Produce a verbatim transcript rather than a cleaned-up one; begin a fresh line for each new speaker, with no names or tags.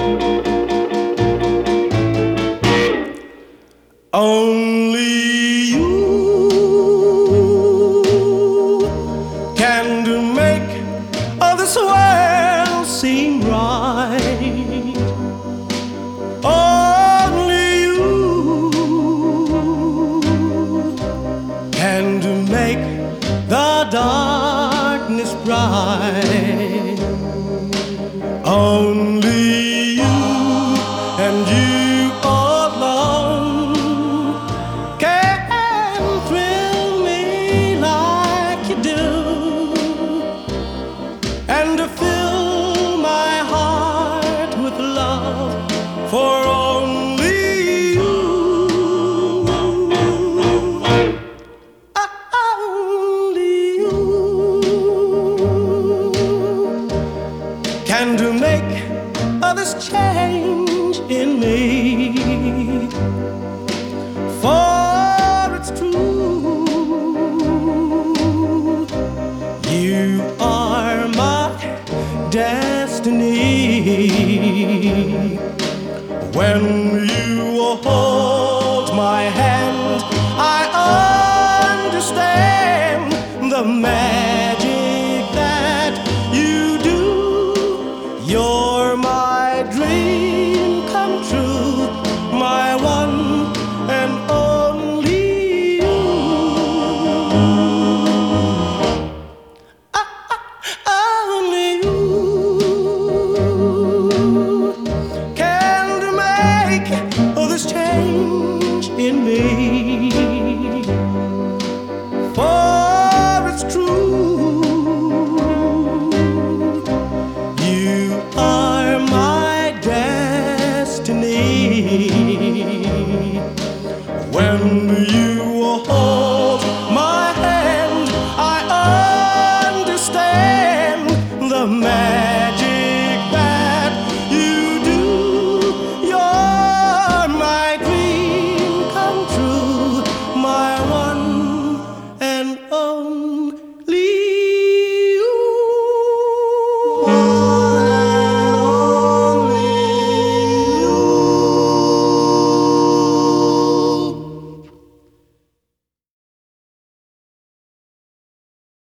Only you can do make all this world seem right. Only you can do make the darkness bright. Only you and you alone can thrill me like you do, and to fill my heart with love for only you. Only you can to make all this change in me. For it's true, you are my destiny. When you hold my hand, I understand the magic that you do. You're my dream.